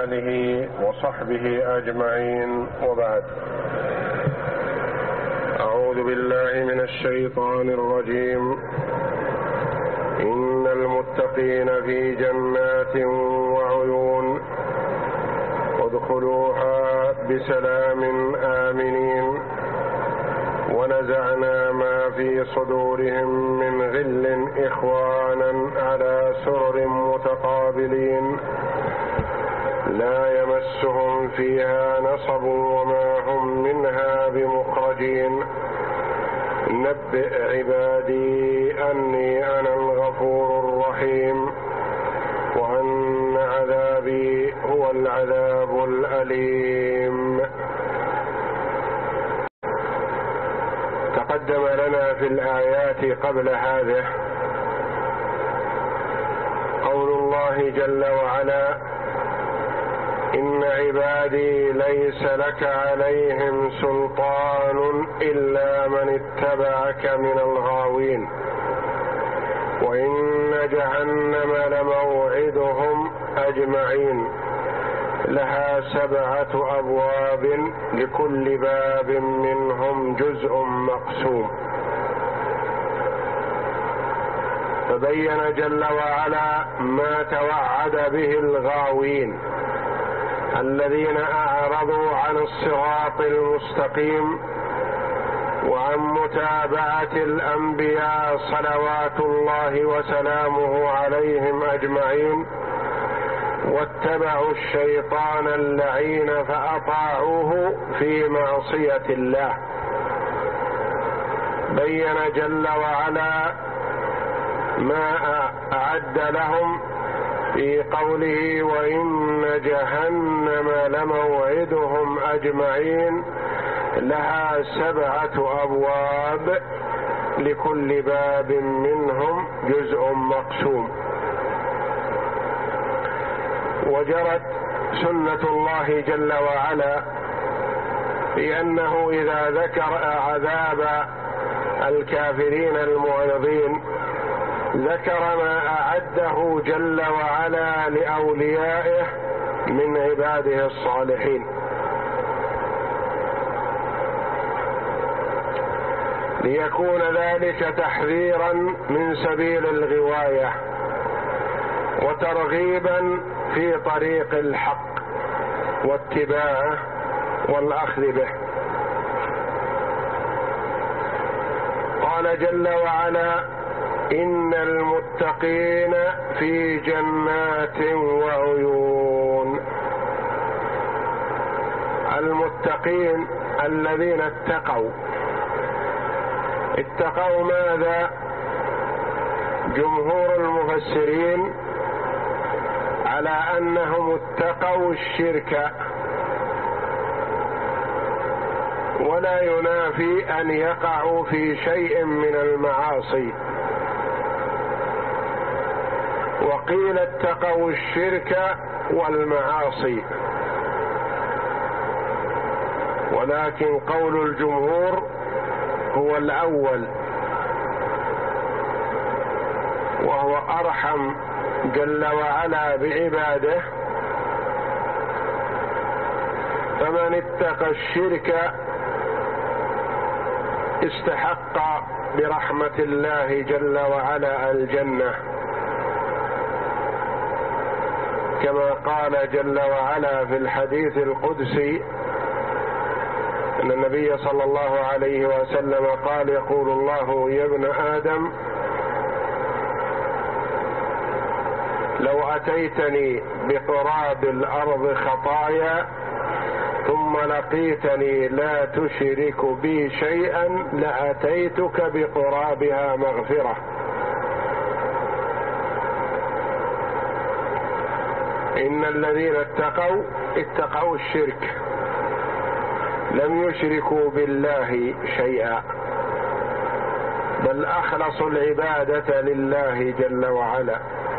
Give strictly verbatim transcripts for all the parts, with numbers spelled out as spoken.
آله وصحبه أجمعين، وبعد. أعوذ بالله من الشيطان الرجيم. إن المتقين في جنات وعيون ادخلوها بسلام آمنين ونزعنا ما في صدورهم من غل إخوانا على سرر متقابلين لا يمسهم فيها نصب وما هم منها بمخرجين نبئ عبادي أني أنا الغفور الرحيم وأن عذابي هو العذاب الأليم. تقدم لنا في الآيات قبل هذه قول الله جل وعلا: إن عبادي ليس لك عليهم سلطان إلا من اتبعك من الغاوين وإن جهنم لموعدهم أجمعين لها سبعة أبواب لكل باب منهم جزء مقسوم. فبين جل وعلا ما توعد به الغاوين الذين أعرضوا عن الصراط المستقيم وعن متابعة الأنبياء صلوات الله وسلامه عليهم أجمعين واتبعوا الشيطان اللعين فأطاعوه في معصية الله. بين جل وعلا ما أعد لهم في قوله: وإن جهنم لموعدهم أجمعين لها سبعة أبواب لكل باب منهم جزء مقسوم. وجرت سنة الله جل وعلا في أنه إذا ذكر عذاب الكافرين المعرضين ذكر ما أعده جل وعلا لأوليائه من عباده الصالحين، ليكون ذلك تحذيرا من سبيل الغواية وترغيبا في طريق الحق واتباعه والأخذ به. قال جل وعلا: إن المتقين في جنات وعيون. المتقين الذين اتقوا. اتقوا ماذا؟ جمهور المفسرين على أنهم اتقوا الشرك، ولا ينافي أن يقعوا في شيء من المعاصي. وقيل اتقوا الشرك والمعاصي، ولكن قول الجمهور هو الأول وهو أرحم جل وعلا بعباده. فمن اتقى الشرك استحق برحمة الله جل وعلا الجنة، كما قال جل وعلا في الحديث القدسي أن النبي صلى الله عليه وسلم قال: يقول الله: يا ابن آدم لو أتيتني بقراب الأرض خطايا ثم لقيتني لا تشرك بي شيئا لأتيتك بقرابها مغفرة. إن الذين اتقوا اتقوا الشرك، لم يشركوا بالله شيئا، بل أخلصوا العبادة لله جل وعلا،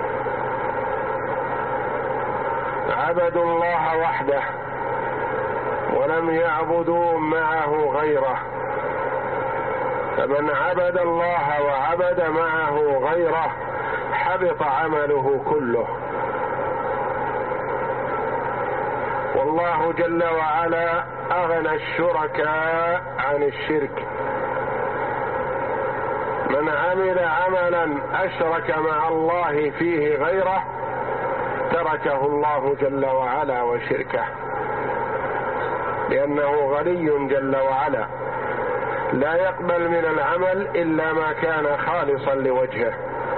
عبدوا الله وحده ولم يعبدوا معه غيره. فمن عبد الله وعبد معه غيره حبط عمله كله. والله جل وعلا أغنى الشركاء عن الشرك. من عمل عملا أشرك مع الله فيه غيره تركه الله جل وعلا وشركه، لأنه غني جل وعلا لا يقبل من العمل إلا ما كان خالصا لوجهه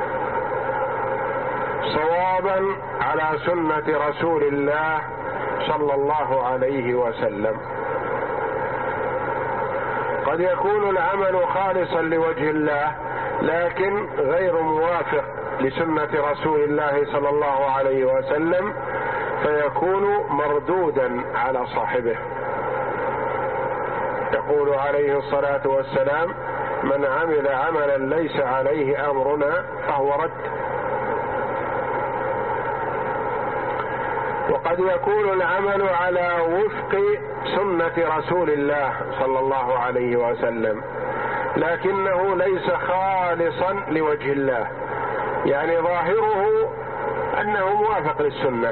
صوابا على سنة رسول الله صلى الله عليه وسلم. قد يكون العمل خالصا لوجه الله لكن غير موافق لسنة رسول الله صلى الله عليه وسلم، فيكون مردودا على صاحبه. يقول عليه الصلاة والسلام: من عمل عملا ليس عليه أمرنا فهو رد. وقد يكون العمل على وفق سنة رسول الله صلى الله عليه وسلم لكنه ليس خالصا لوجه الله، يعني ظاهره أنه موافق للسنة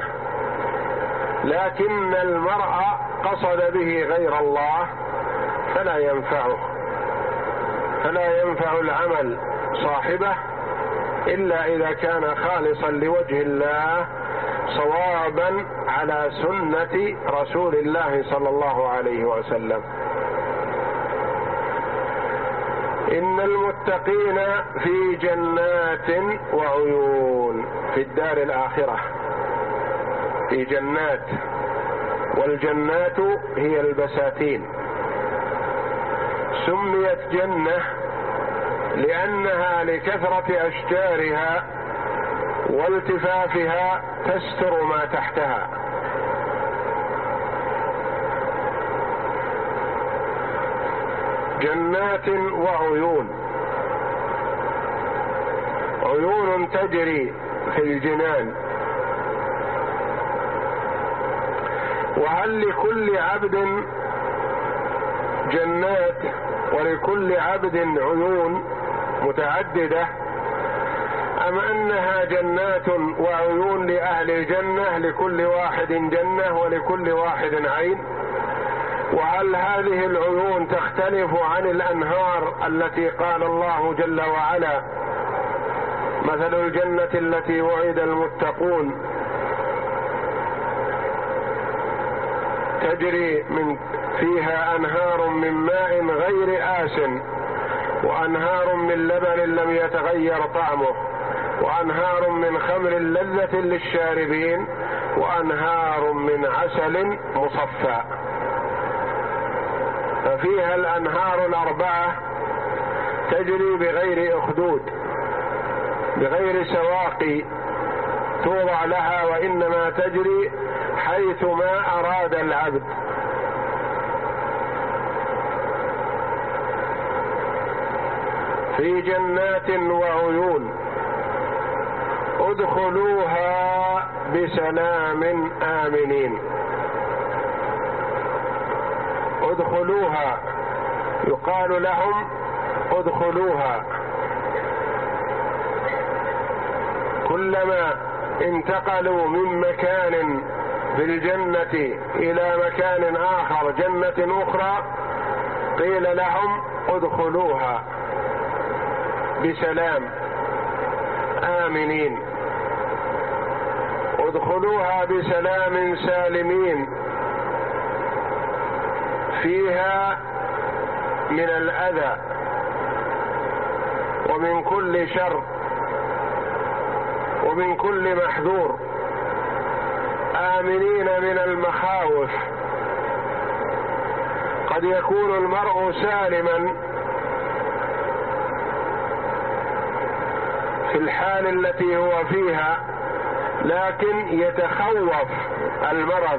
لكن المرء قصد به غير الله فلا ينفعه، فلا ينفع العمل صاحبه إلا إذا كان خالصا لوجه الله صوابا على سنة رسول الله صلى الله عليه وسلم. إن المتقين في جنات وعيون في الدار الآخرة، في جنات، والجنات هي البساتين. سميت جنة لأنها لكثرة أشجارها والتفافها تستر ما تحتها. جنات وعيون، عيون تجري في الجنان. وهل لكل عبد جنات ولكل عبد عيون متعددة، أم أنها جنات وعيون لأهل الجنة لكل واحد جنة ولكل واحد عين؟ وهل هذه العيون تختلف عن الأنهار التي قال الله جل وعلا: مثل الجنة التي وعد المتقون تجري من فيها أنهار من ماء غير آس وأنهار من لبن لم يتغير طعمه وأنهار من خمر لذة للشاربين وأنهار من عسل مصفى. ففيها الأنهار الأربعة تجري بغير أخدود، بغير سواقي توضع لها، وإنما تجري حيث ما أراد العبد. في جنات وعيون ادخلوها بسلام آمنين. ادخلوها، يقال لهم ادخلوها. كلما انتقلوا من مكان في الجنة إلى مكان آخر، جنة أخرى، قيل لهم ادخلوها بسلام آمنين. ادخلوها بسلام سالمين، فيها من الأذى ومن كل شر ومن كل محذور، آمنين من المخاوف. قد يكون المرء سالما في الحال التي هو فيها لكن يتخوف المرض،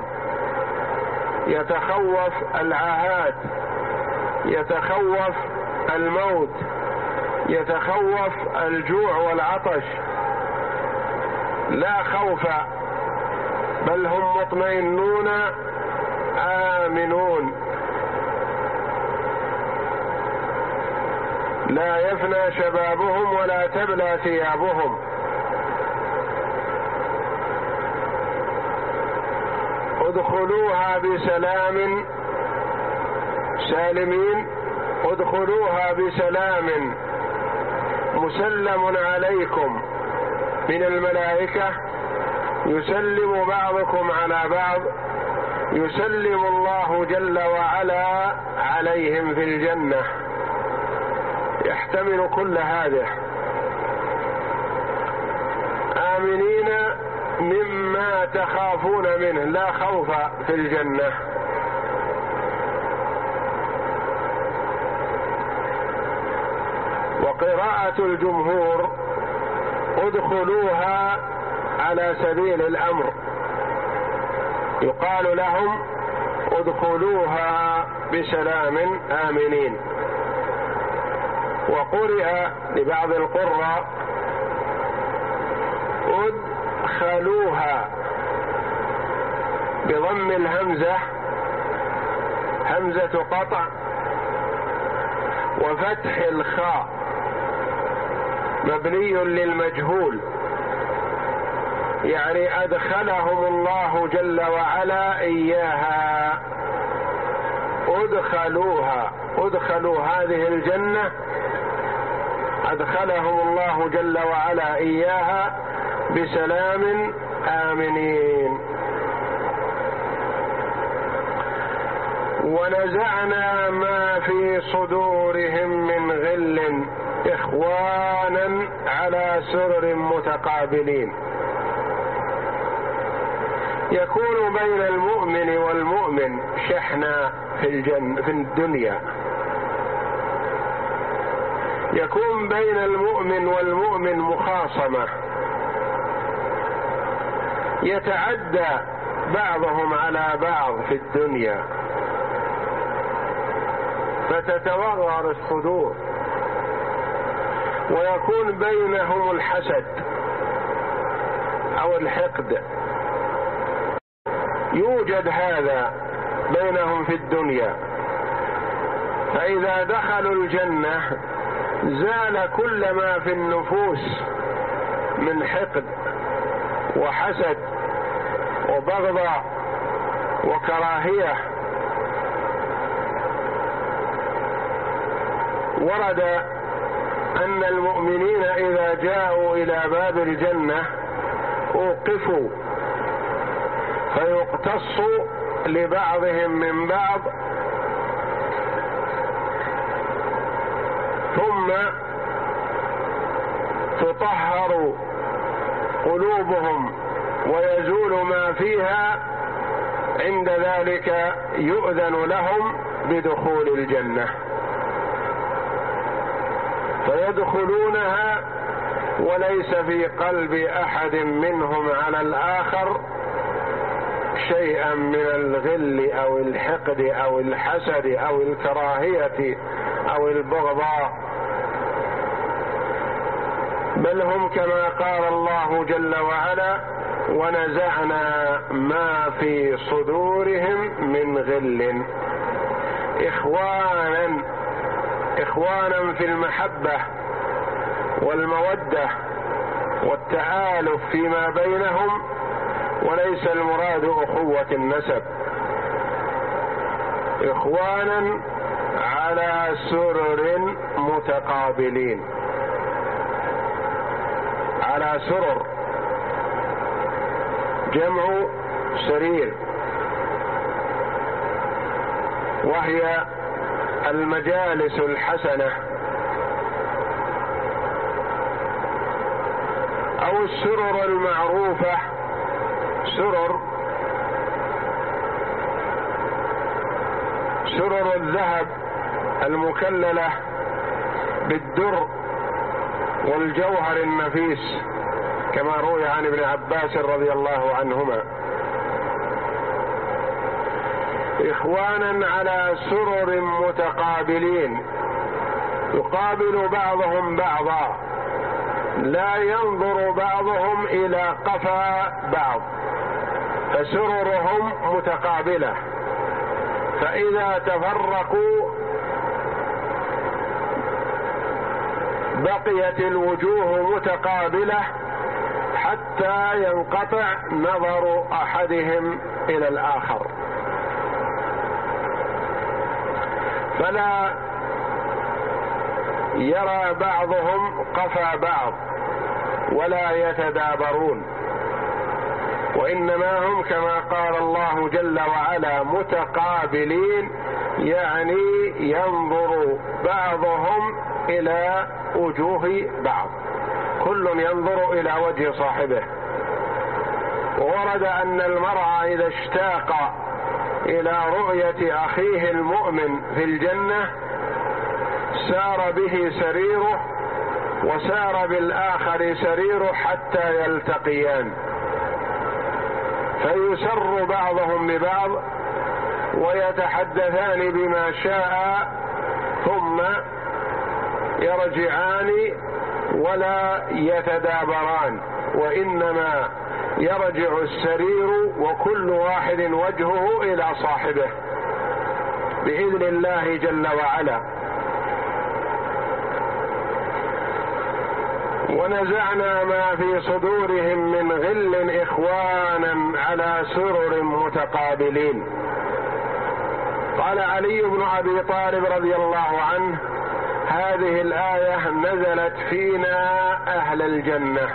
يتخوف العاهات، يتخوف الموت، يتخوف الجوع والعطش. لا خوف، بل هم مطمئنون آمنون. لا يفنى شبابهم ولا تبلى ثيابهم. ادخلوها بسلام سالمين، ادخلوها بسلام مسلم عليكم من الملائكة، يسلم بعضكم على بعض، يسلم الله جل وعلا عليهم في الجنة، يحتمل كل هذه، آمنين مما تخافون منه، لا خوف في الجنة. وقراءة الجمهور ادخلوها على سبيل الأمر، يقال لهم ادخلوها بسلام آمنين. وقرئ لبعض القراء ادخلوها بضم الهمزة، همزة قطع، وفتح الخاء مبني للمجهول، يعني أدخلهم الله جل وعلا إياها، ادخلوها، ادخلوا هذه الجنة، أدخلهم الله جل وعلا إياها بسلام آمنين. ونزعنا ما في صدورهم من غل إخوانا على سرر متقابلين. يكون بين المؤمن والمؤمن شحنة في الجنة في الدنيا، يكون بين المؤمن والمؤمن مخاصمة، يتعدى بعضهم على بعض في الدنيا، فتتوغر الصدور، ويكون بينهم الحسد أو الحقد، يوجد هذا بينهم في الدنيا. فإذا دخلوا الجنة زال كل ما في النفوس من حقد وحسد وبغضاء وكراهية. ورد أن المؤمنين إذا جاءوا إلى باب الجنة أوقفوا فيقتص لبعضهم من بعض، ثم تطهر قلوبهم ويزول ما فيها، عند ذلك يؤذن لهم بدخول الجنة، فيدخلونها وليس في قلب أحد منهم على الآخر شيئا من الغل أو الحقد أو الحسد أو الكراهية أو البغضاء، بل هم كما قال الله جل وعلا: ونزعنا ما في صدورهم من غل إخوانا، إخوانا في المحبة والمودة والتآلف فيما بينهم، وليس المراد أخوة النسب، إخوانا على سرر متقابلين، على سرر جمع سرير، وهي المجالس الحسنة أو السرر المعروفة، سرر سرر الذهب المكللة بالدر والجوهر النفيس، كما روي عن ابن عباس رضي الله عنهما: إخوانا على سرر متقابلين، يقابل بعضهم بعضا، لا ينظر بعضهم إلى قفا بعض، فسررهم متقابلة، فإذا تفرقوا بقيت الوجوه متقابلة حتى ينقطع نظر أحدهم إلى الآخر، فلا يرى بعضهم قفا بعض ولا يتدابرون، وإنما هم كما قال الله جل وعلا متقابلين، يعني ينظر بعضهم إلى وجوه بعض، كل ينظر إلى وجه صاحبه. وورد أن المرء إذا اشتاق إلى رؤية أخيه المؤمن في الجنة سار به سريره وسار بالآخر سريره حتى يلتقيان، فيسر بعضهم ببعض ويتحدثان بما شاء ثم يرجعان ولا يتدابران، وإنما يرجع السرير وكل واحد وجهه إلى صاحبه بإذن الله جل وعلا. ونزعنا ما في صدورهم من غل إخوانا على سرر متقابلين. قال علي بن أبي طالب رضي الله عنه: هذه الآية نزلت فينا أهل الجنة.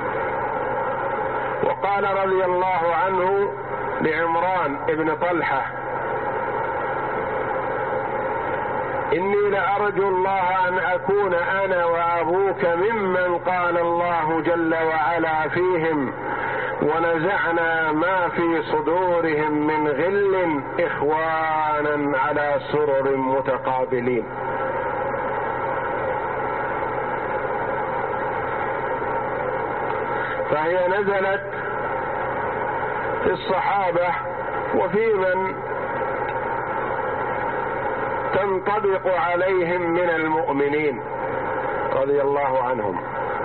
وقال رضي الله عنه لعمران بن طلحة: إني لأرجو الله أن أكون أنا وأبوك ممن قال الله جل وعلا فيهم: ونزعنا ما في صدورهم من غل إخوانا على سرر متقابلين. فهي نزلت في الصحابة وفي من تنطبق عليهم من المؤمنين رضي الله عنهم.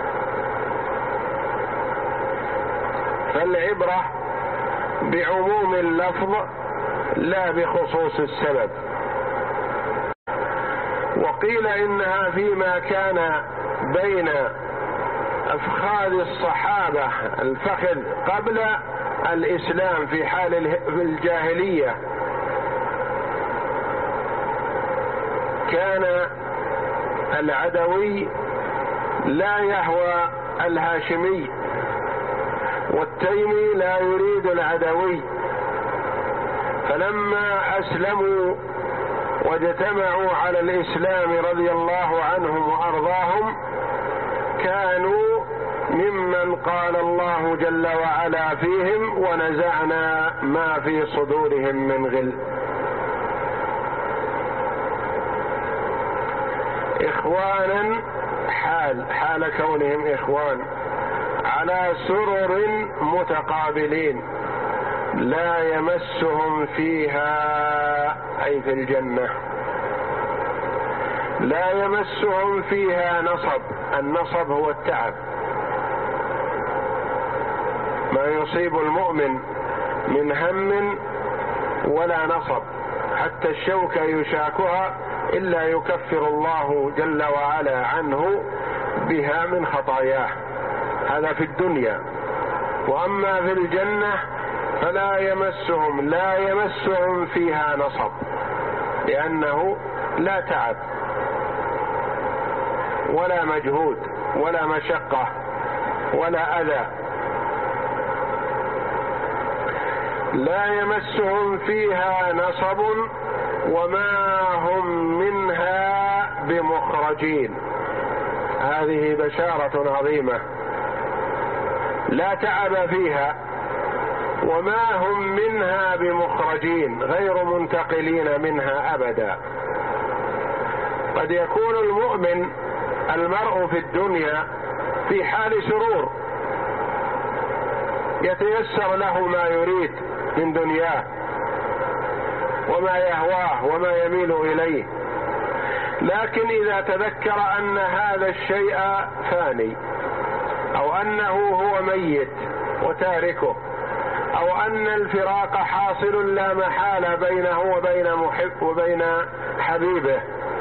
فالعبرة بعموم اللفظ لا بخصوص السبب. وقيل إنها فيما كان بين أفخاذ الصحابة الفخذ قبل الإسلام في حال الجاهلية، كان العدوي لا يهوى الهاشمي والتيمي لا يريد العدوي، فلما أسلموا واجتمعوا على الإسلام رضي الله عنهم وأرضاهم كانوا ممن قال الله جل وعلا فيهم: ونزعنا ما في صدورهم من غل. إخوانا حال حال كونهم إخوان على سرر متقابلين لا يمسهم فيها، أي في الجنة لا يمسهم فيها نصب. النصب هو التعب، ما يصيب المؤمن من هم ولا نصب، حتى الشوكة يشاكها إلا يكفر الله جل وعلا عنه بها من خطاياه، هذا في الدنيا. وأما في الجنة فلا يمسهم لا يمسهم فيها نصب، لأنه لا تعب ولا مجهود ولا مشقة ولا أذى. لا يمسهم فيها نصب وما هم منها بمخرجين. هذه بشارة عظيمة، لا تعب فيها وما هم منها بمخرجين، غير منتقلين منها أبدا. قد يكون المؤمن المرء في الدنيا في حال سرور، يتيسر له ما يريد من دنياه وما يهواه وما يميل إليه، لكن إذا تذكر أن هذا الشيء فاني، أو أنه هو ميت وتاركه، أو أن الفراق حاصل لا محالة بينه وبين محب وبين حبيبه،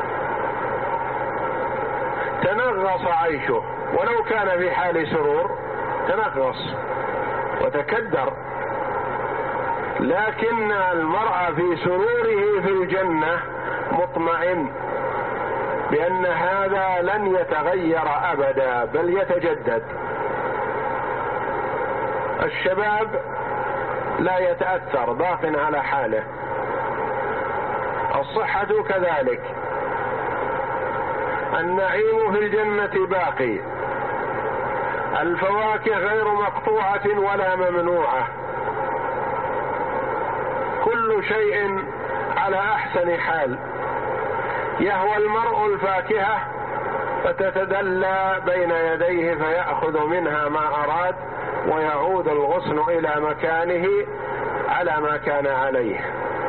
تنغص عيشه، ولو كان في حال سرور تنغص وتكدر، لكن المرء في سروره في الجنة مطمئن بأن هذا لن يتغير أبدا بل يتجدد. الشباب لا يتأثر، باق على حاله، الصحة كذلك، النعيم في الجنة باقي، الفواكه غير مقطوعة ولا ممنوعة، كل شيء على أحسن حال. يهوى المرء الفاكهة فتتدلى بين يديه فيأخذ منها ما أراد ويعود الغصن إلى مكانه على ما كان عليه.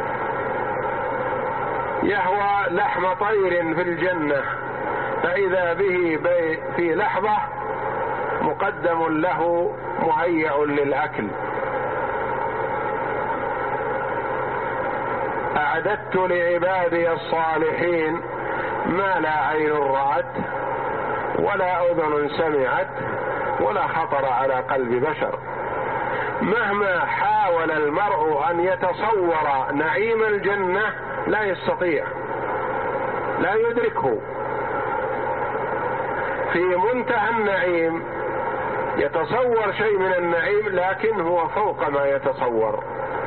يهوى لحم طير في الجنة فإذا به في لحظة مقدم له مهيأ للأكل. أعددت لعبادي الصالحين ما لا عين رأت ولا أذن سمعت ولا خطر على قلب بشر. مهما حاول المرء أن يتصور نعيم الجنة لا يستطيع، لا يدركه. في منتهى النعيم يتصور شيء من النعيم لكن هو فوق ما يتصور.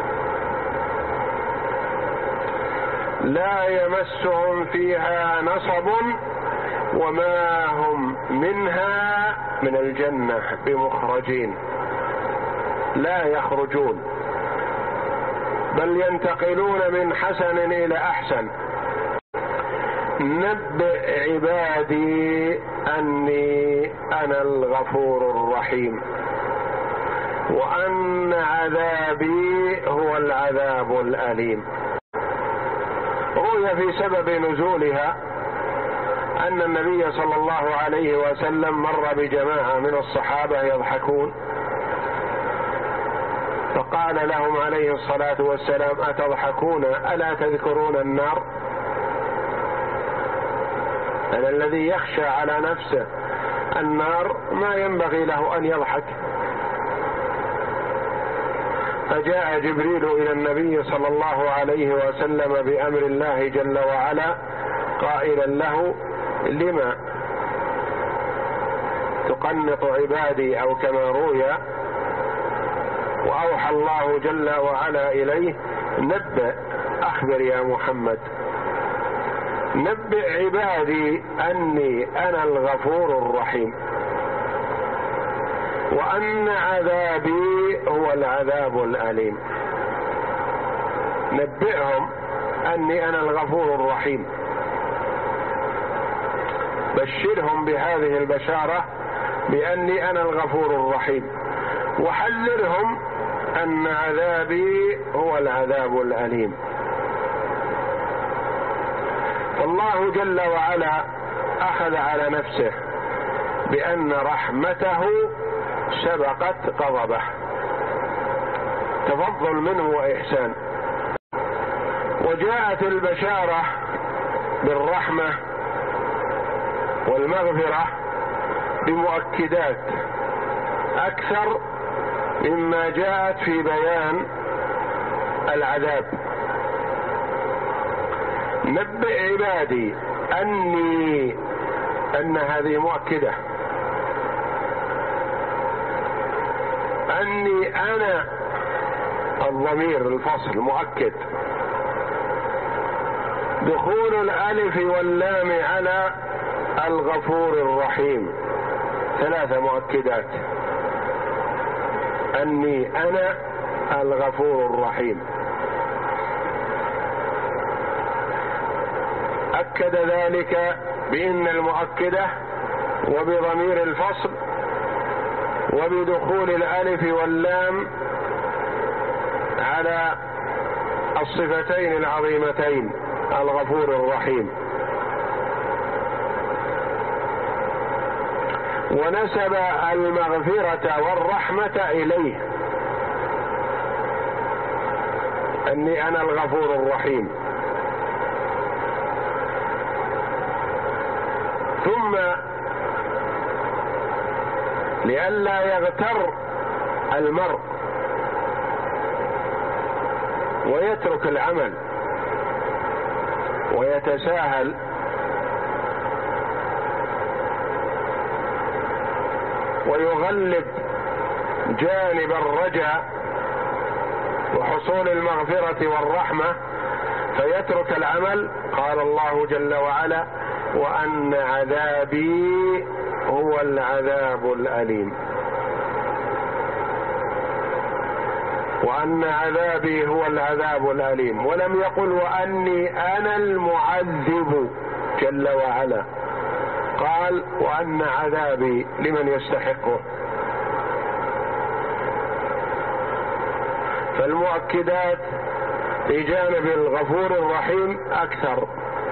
لا يمسهم فيها نصب وما هم منها من الجنة بمخرجين، لا يخرجون بل ينتقلون من حسن إلى أحسن. نبئ عبادي أني أنا الغفور الرحيم وأن عذابي هو العذاب الأليم. روي في سبب نزولها أن النبي صلى الله عليه وسلم مر بجماعة من الصحابة يضحكون فقال لهم عليه الصلاة والسلام: أتضحكون ألا تذكرون النار؟ أن الذي يخشى على نفسه النار ما ينبغي له أن يضحك. فجاء جبريل إلى النبي صلى الله عليه وسلم بأمر الله جل وعلا قائلا له: لما تقنط عبادي؟ أو كما روي، وأوحى الله جل وعلا إليه: نبئ، أخبر يا محمد، نبئ عبادي أني أنا الغفور الرحيم وأن عذابي هو العذاب الأليم. نبئهم أني أنا الغفور الرحيم، بشرهم بهذه البشارة بأني أنا الغفور الرحيم، وحذرهم أن عذابي هو العذاب الأليم. فالله جل وعلا أخذ على نفسه بأن رحمته سبقت غضبه، تفضل منه وإحسان. وجاءت البشارة بالرحمة والمغفرة بمؤكدات أكثر مما جاءت في بيان العذاب. نبئ عبادي أني، أن هذه مؤكدة، أني أنا الضمير الفصل مؤكد، دخول الألف واللام على الغفور الرحيم، ثلاثة مؤكدات: أني أنا الغفور الرحيم. أكد ذلك بإن المؤكدة وبضمير الفصل وبدخول الألف واللام على الصفتين العظيمتين الغفور الرحيم. ونسب المغفرة والرحمة إليه، أني أنا الغفور الرحيم. ثم لئلا يغتر المرء ويترك العمل ويتساهل، ويغلب جانب الرجاء وحصول المغفرة والرحمة فيترك العمل، قال الله جل وعلا: وأن عذابي هو العذاب الأليم. وأن عذابي هو العذاب الأليم، ولم يقل وأني أنا المعذب جل وعلا، قال: وأن عذابي لمن يستحقه. فالمؤكدات في جانب الغفور الرحيم أكثر.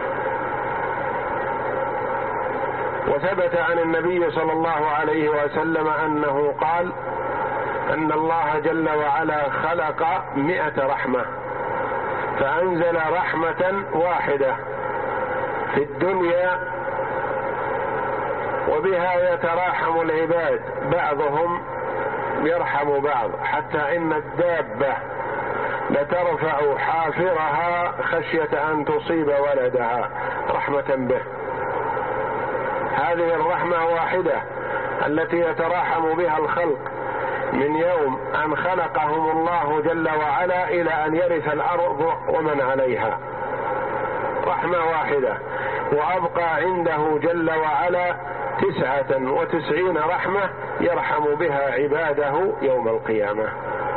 وثبت عن النبي صلى الله عليه وسلم أنه قال أن الله جل وعلا خلق مئة رحمة، فأنزل رحمة واحدة في الدنيا، وبها يتراحم العباد، بعضهم يرحم بعض، حتى إن الدابة لترفع حافرها خشية أن تصيب ولدها رحمة به. هذه الرحمة واحدة التي يتراحم بها الخلق من يوم أن خلقهم الله جل وعلا إلى أن يرث الأرض ومن عليها، رحمة واحدة، وأبقى عنده جل وعلا تسعة وتسعين رحمة يرحم بها عباده يوم القيامة.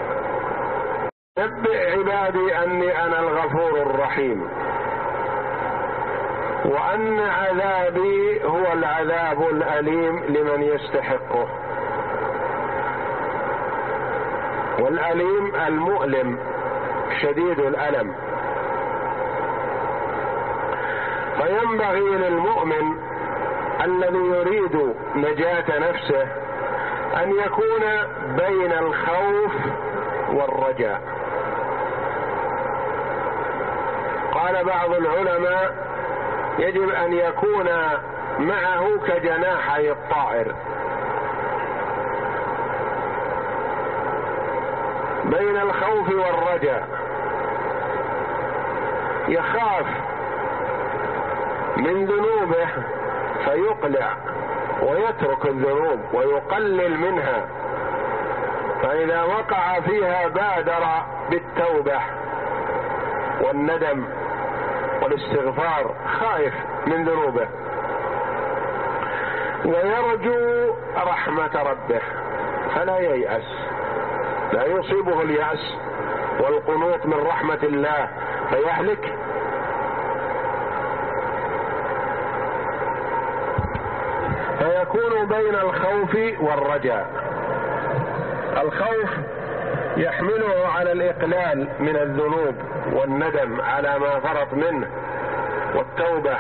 نبئ عبادي أني أنا الغفور الرحيم، وأن عذابي هو العذاب الأليم لمن يستحقه. والأليم المؤلم شديد الألم. فينبغي للمؤمن الذي يريد نجاة نفسه أن يكون بين الخوف والرجاء. قال بعض العلماء: يجب أن يكون معه كجناحي الطائر، بين الخوف والرجاء. يخاف من ذنوبه فيقلع ويترك الذنوب ويقلل منها، فإذا وقع فيها بادر بالتوبة والندم والاستغفار، خائف من ذنوبه، ويرجو رحمة ربه فلا ييأس، لا يصيبه اليأس والقنوط من رحمة الله فيهلك. فيكون بين الخوف والرجاء. الخوف يحمله على الإقلال من الذنوب والندم على ما فرط منه والتوبة،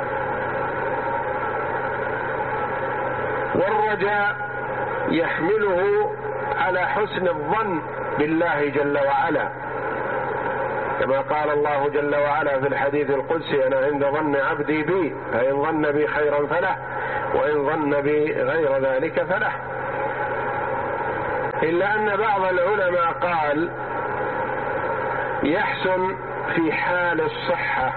والرجاء يحمله على حسن الظن بالله جل وعلا، كما قال الله جل وعلا في الحديث القدسي: أنا عند ظن عبدي بي، فإن ظن بي خيرا فله، وإن ظن بي غير ذلك فله. إلا أن بعض العلماء قال: يحسن في حال الصحة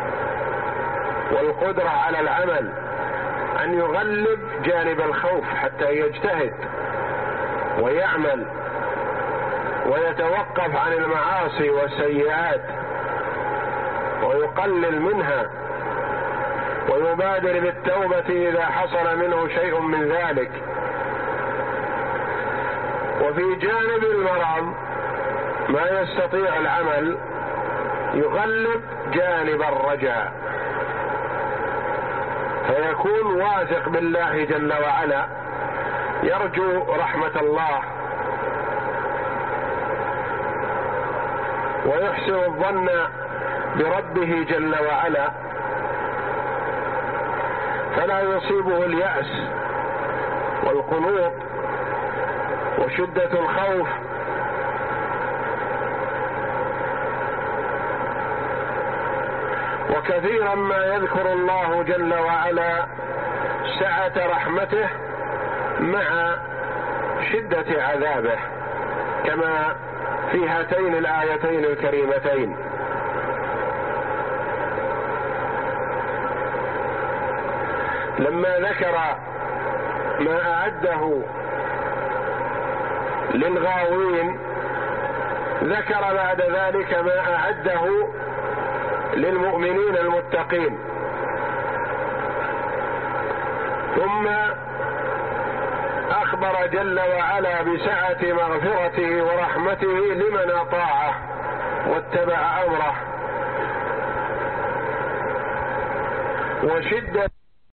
والقدرة على العمل أن يغلب جانب الخوف حتى يجتهد ويعمل ويتوقف عن المعاصي والسيئات ويقلل منها، ويبادر بالتوبة إذا حصل منه شيء من ذلك. وفي جانب المرض ما يستطيع العمل يغلب جانب الرجاء، فيكون واثق بالله جل وعلا، يرجو رحمة الله ويحسن الظن بربه جل وعلا، فلا يصيبه اليأس والقنوط وشدة الخوف. وكثيرا ما يذكر الله جل وعلا سعة رحمته مع شدة عذابه، كما في هاتين الآيتين الكريمتين. لما ذكر ما أعده للغاوين ذكر بعد ذلك ما أعده للمؤمنين المتقين، ثم أخبر جل وعلا بسعة مغفرته ورحمته لمن أطاعه واتبع أمره وشدة